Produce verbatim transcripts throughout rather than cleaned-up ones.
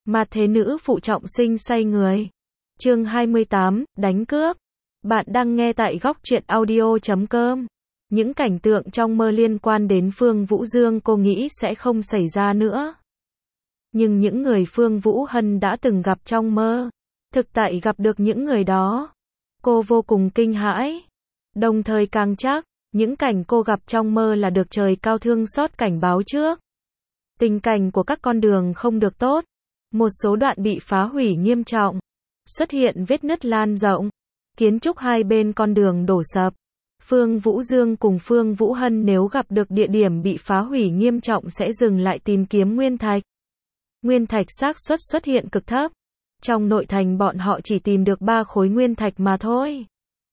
Mà thế nữ phụ trọng sinh xoay người. Chương hai mươi tám, đánh cướp. Bạn đang nghe tại góc truyện audio chấm com. Những cảnh tượng trong mơ liên quan đến Phương Vũ Dương cô nghĩ sẽ không xảy ra nữa. Nhưng những người Phương Vũ Hân đã từng gặp trong mơ, thực tại gặp được những người đó. Cô vô cùng kinh hãi. Đồng thời càng chắc, những cảnh cô gặp trong mơ là được trời cao thương xót cảnh báo trước. Tình cảnh của các con đường không được tốt. Một số đoạn bị phá hủy nghiêm trọng. Xuất hiện vết nứt lan rộng. Kiến trúc hai bên con đường đổ sập. Phương Vũ Dương cùng Phương Vũ Hân nếu gặp được địa điểm bị phá hủy nghiêm trọng sẽ dừng lại tìm kiếm nguyên thạch. Nguyên thạch xác suất xuất hiện cực thấp. Trong nội thành bọn họ chỉ tìm được ba khối nguyên thạch mà thôi.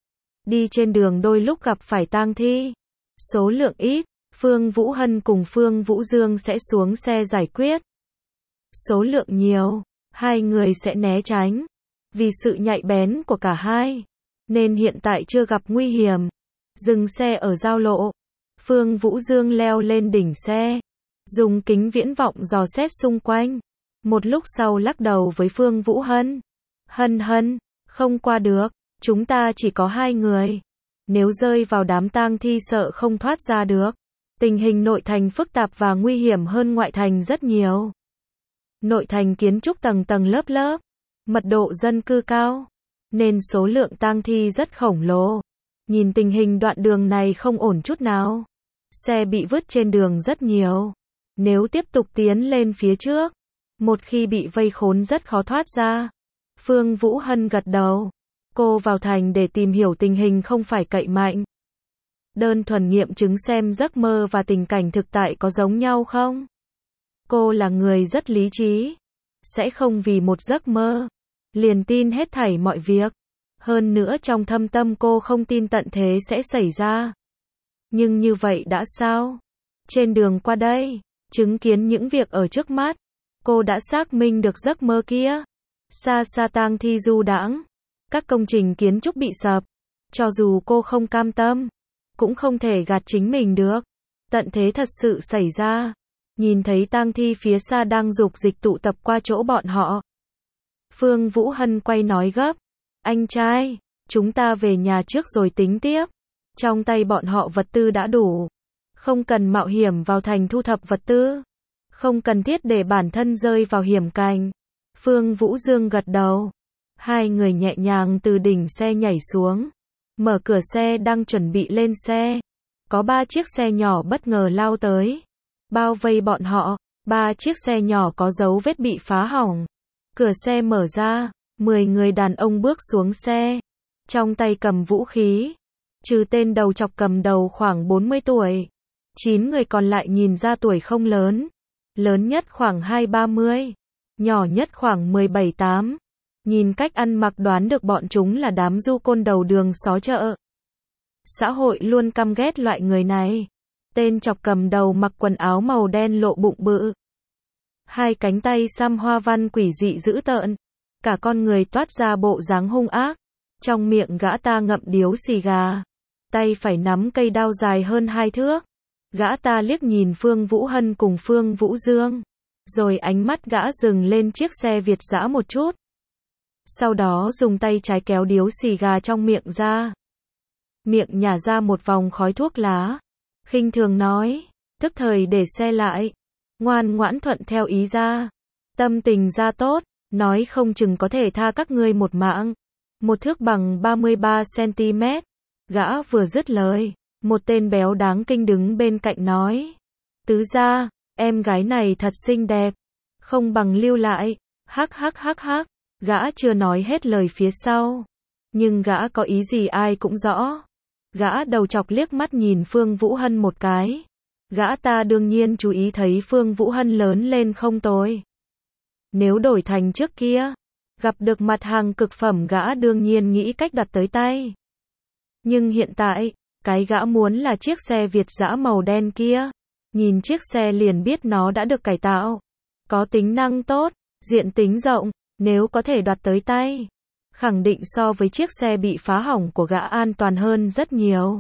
Đi trên đường đôi lúc gặp phải tang thi. Số lượng ít, Phương Vũ Hân cùng Phương Vũ Dương sẽ xuống xe giải quyết. Số lượng nhiều, hai người sẽ né tránh. Vì sự nhạy bén của cả hai, nên hiện tại chưa gặp nguy hiểm. Dừng xe ở giao lộ. Phương Vũ Dương leo lên đỉnh xe. Dùng kính viễn vọng dò xét xung quanh. Một lúc sau lắc đầu với Phương Vũ Hân. Hân hân, không qua được. Chúng ta chỉ có hai người. Nếu rơi vào đám tang thi sợ không thoát ra được. Tình hình nội thành phức tạp và nguy hiểm hơn ngoại thành rất nhiều. Nội thành kiến trúc tầng tầng lớp lớp. Mật độ dân cư cao. Nên số lượng tang thi rất khổng lồ. Nhìn tình hình đoạn đường này không ổn chút nào. Xe bị vứt trên đường rất nhiều. Nếu tiếp tục tiến lên phía trước, một khi bị vây khốn rất khó thoát ra. Phương Vũ Hân gật đầu. Cô vào thành để tìm hiểu tình hình không phải cậy mạnh. Đơn thuần nghiệm chứng xem giấc mơ và tình cảnh thực tại có giống nhau không. Cô là người rất lý trí. Sẽ không vì một giấc mơ liền tin hết thảy mọi việc. Hơn nữa trong thâm tâm cô không tin tận thế sẽ xảy ra. Nhưng như vậy đã sao? Trên đường qua đây, chứng kiến những việc ở trước mắt, cô đã xác minh được giấc mơ kia. Xa xa tang thi du đãng, các công trình kiến trúc bị sập. Cho dù cô không cam tâm, cũng không thể gạt chính mình được. Tận thế thật sự xảy ra. Nhìn thấy tang thi phía xa đang dục dịch tụ tập qua chỗ bọn họ. Phương Vũ Hân quay nói gấp. Anh trai, chúng ta về nhà trước rồi tính tiếp. Trong tay bọn họ vật tư đã đủ. Không cần mạo hiểm vào thành thu thập vật tư. Không cần thiết để bản thân rơi vào hiểm cảnh. Phương Vũ Dương gật đầu. Hai người nhẹ nhàng từ đỉnh xe nhảy xuống. Mở cửa xe đang chuẩn bị lên xe. Có ba chiếc xe nhỏ bất ngờ lao tới. Bao vây bọn họ. Ba chiếc xe nhỏ có dấu vết bị phá hỏng. Cửa xe mở ra. Mười người đàn ông bước xuống xe. Trong tay cầm vũ khí. Trừ tên đầu chọc cầm đầu khoảng bốn mươi tuổi. Chín người còn lại nhìn ra tuổi không lớn. Lớn nhất khoảng hai ba mươi. Nhỏ nhất khoảng mười bảy tám. Nhìn cách ăn mặc đoán được bọn chúng là đám du côn đầu đường xó chợ. Xã hội luôn căm ghét loại người này. Tên chọc cầm đầu mặc quần áo màu đen lộ bụng bự. Hai cánh tay xăm hoa văn quỷ dị dữ tợn. Cả con người toát ra bộ dáng hung ác. Trong miệng gã ta ngậm điếu xì gà. Tay phải nắm cây đao dài hơn hai thước. Gã ta liếc nhìn Phương Vũ Hân cùng Phương Vũ Dương. Rồi ánh mắt gã dừng lên chiếc xe Việt dã một chút. Sau đó dùng tay trái kéo điếu xì gà trong miệng ra. Miệng nhả ra một vòng khói thuốc lá. Khinh thường nói. Tức thời để xe lại. Ngoan ngoãn thuận theo ý ra. Tâm tình ra tốt. Nói không chừng có thể tha các ngươi một mạng. Một thước bằng ba mươi ba xăng-ti-mét. Gã vừa dứt lời. Một tên béo đáng kinh đứng bên cạnh nói. Tứ gia, em gái này thật xinh đẹp. Không bằng lưu lại. Hắc hắc hắc hắc. Gã chưa nói hết lời phía sau. Nhưng gã có ý gì ai cũng rõ. Gã đầu chọc liếc mắt nhìn Phương Vũ Hân một cái. Gã ta đương nhiên chú ý thấy Phương Vũ Hân lớn lên không tồi. Nếu đổi thành trước kia, gặp được mặt hàng cực phẩm gã đương nhiên nghĩ cách đặt tới tay. Nhưng hiện tại, cái gã muốn là chiếc xe Việt dã màu đen kia. Nhìn chiếc xe liền biết nó đã được cải tạo. Có tính năng tốt, diện tính rộng, nếu có thể đoạt tới tay. Khẳng định so với chiếc xe bị phá hỏng của gã an toàn hơn rất nhiều.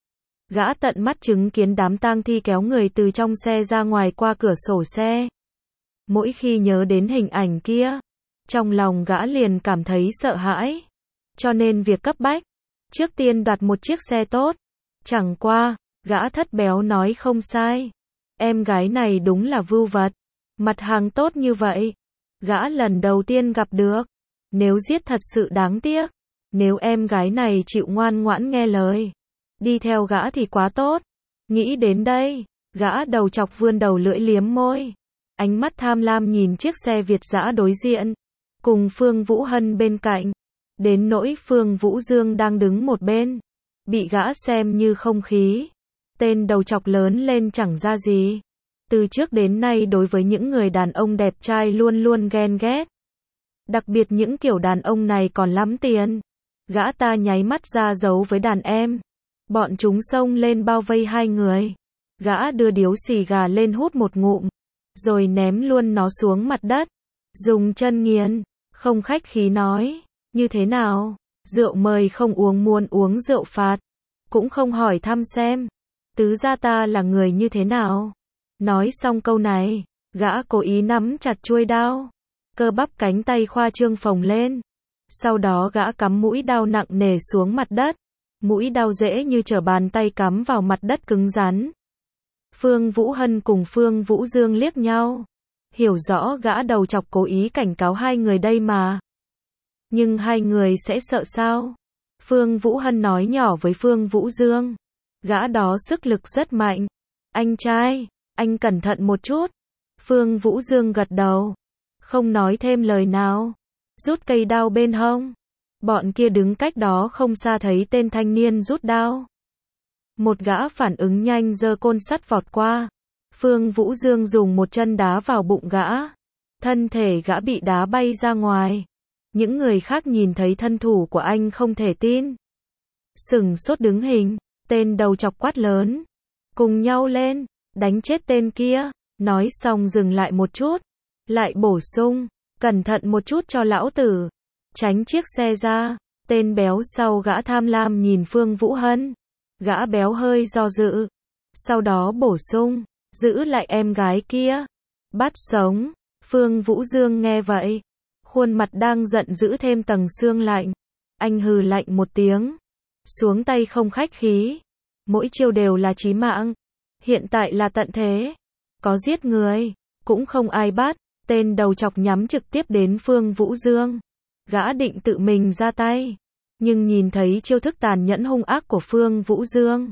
Gã tận mắt chứng kiến đám tang thi kéo người từ trong xe ra ngoài qua cửa sổ xe. Mỗi khi nhớ đến hình ảnh kia, trong lòng gã liền cảm thấy sợ hãi. Cho nên việc cấp bách, trước tiên đoạt một chiếc xe tốt. Chẳng qua, gã thất béo nói không sai. Em gái này đúng là vưu vật. Mặt hàng tốt như vậy, gã lần đầu tiên gặp được. Nếu giết thật sự đáng tiếc. Nếu em gái này chịu ngoan ngoãn nghe lời, đi theo gã thì quá tốt. Nghĩ đến đây, gã đầu chọc vươn đầu lưỡi liếm môi. Ánh mắt tham lam nhìn chiếc xe Việt dã đối diện, cùng Phương Vũ Hân bên cạnh. Đến nỗi Phương Vũ Dương đang đứng một bên, bị gã xem như không khí. Tên đầu chọc lớn lên chẳng ra gì. Từ trước đến nay đối với những người đàn ông đẹp trai luôn luôn ghen ghét. Đặc biệt những kiểu đàn ông này còn lắm tiền. Gã ta nháy mắt ra dấu với đàn em. Bọn chúng xông lên bao vây hai người. Gã đưa điếu xì gà lên hút một ngụm, rồi ném luôn nó xuống mặt đất. Dùng chân nghiền, không khách khí nói, như thế nào? Rượu mời không uống, muốn uống rượu phạt. Cũng không hỏi thăm xem tứ gia ta là người như thế nào. Nói xong câu này, gã cố ý nắm chặt chuôi đao. Cơ bắp cánh tay khoa trương phồng lên. Sau đó gã cắm mũi đao nặng nề xuống mặt đất. Mũi đao dễ như trở bàn tay cắm vào mặt đất cứng rắn. Phương Vũ Hân cùng Phương Vũ Dương liếc nhau. Hiểu rõ gã đầu chọc cố ý cảnh cáo hai người đây mà. Nhưng hai người sẽ sợ sao? Phương Vũ Hân nói nhỏ với Phương Vũ Dương. Gã đó sức lực rất mạnh. Anh trai, anh cẩn thận một chút. Phương Vũ Dương gật đầu. Không nói thêm lời nào. Rút cây đao bên hông. Bọn kia đứng cách đó không xa thấy tên thanh niên rút đao. Một gã phản ứng nhanh giơ côn sắt vọt qua. Phương Vũ Dương dùng một chân đá vào bụng gã. Thân thể gã bị đá bay ra ngoài. Những người khác nhìn thấy thân thủ của anh không thể tin. Sửng sốt đứng hình. Tên đầu chọc quát lớn. Cùng nhau lên, đánh chết tên kia. Nói xong dừng lại một chút. Lại bổ sung. Cẩn thận một chút cho lão tử. Tránh chiếc xe ra. Tên béo sau gã tham lam nhìn Phương Vũ Hân. Gã béo hơi do dự. Sau đó bổ sung. Giữ lại em gái kia. Bắt sống. Phương Vũ Dương nghe vậy. Khuôn mặt đang giận dữ thêm tầng xương lạnh. Anh hừ lạnh một tiếng. Xuống tay không khách khí. Mỗi chiêu đều là chí mạng. Hiện tại là tận thế. Có giết người, cũng không ai bắt. Tên đầu chọc nhắm trực tiếp đến Phương Vũ Dương. Gã định tự mình ra tay. Nhưng nhìn thấy chiêu thức tàn nhẫn hung ác của Phương Vũ Dương.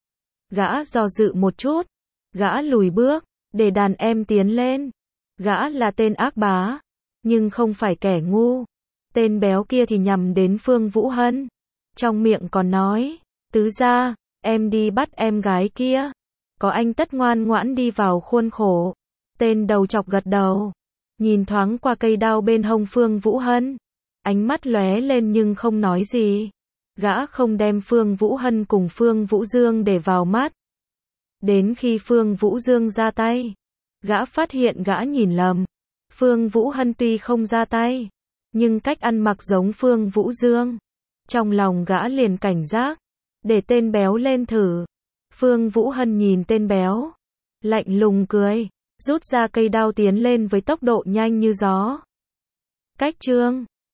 Gã do dự một chút. Gã lùi bước, để đàn em tiến lên. Gã là tên ác bá, nhưng không phải kẻ ngu. Tên béo kia thì nhằm đến Phương Vũ Hân. Trong miệng còn nói, tứ gia, em đi bắt em gái kia. Có anh tất ngoan ngoãn đi vào khuôn khổ. Tên đầu chọc gật đầu. Nhìn thoáng qua cây đao bên hông Phương Vũ Hân. Ánh mắt lóe lên nhưng không nói gì. Gã không đem Phương Vũ Hân cùng Phương Vũ Dương để vào mắt. Đến khi Phương Vũ Dương ra tay, gã phát hiện gã nhìn lầm. Phương Vũ Hân tuy không ra tay, nhưng cách ăn mặc giống Phương Vũ Dương. Trong lòng gã liền cảnh giác, để tên béo lên thử. Phương Vũ Hân nhìn tên béo, lạnh lùng cười, rút ra cây đao tiến lên với tốc độ nhanh như gió. Cách chương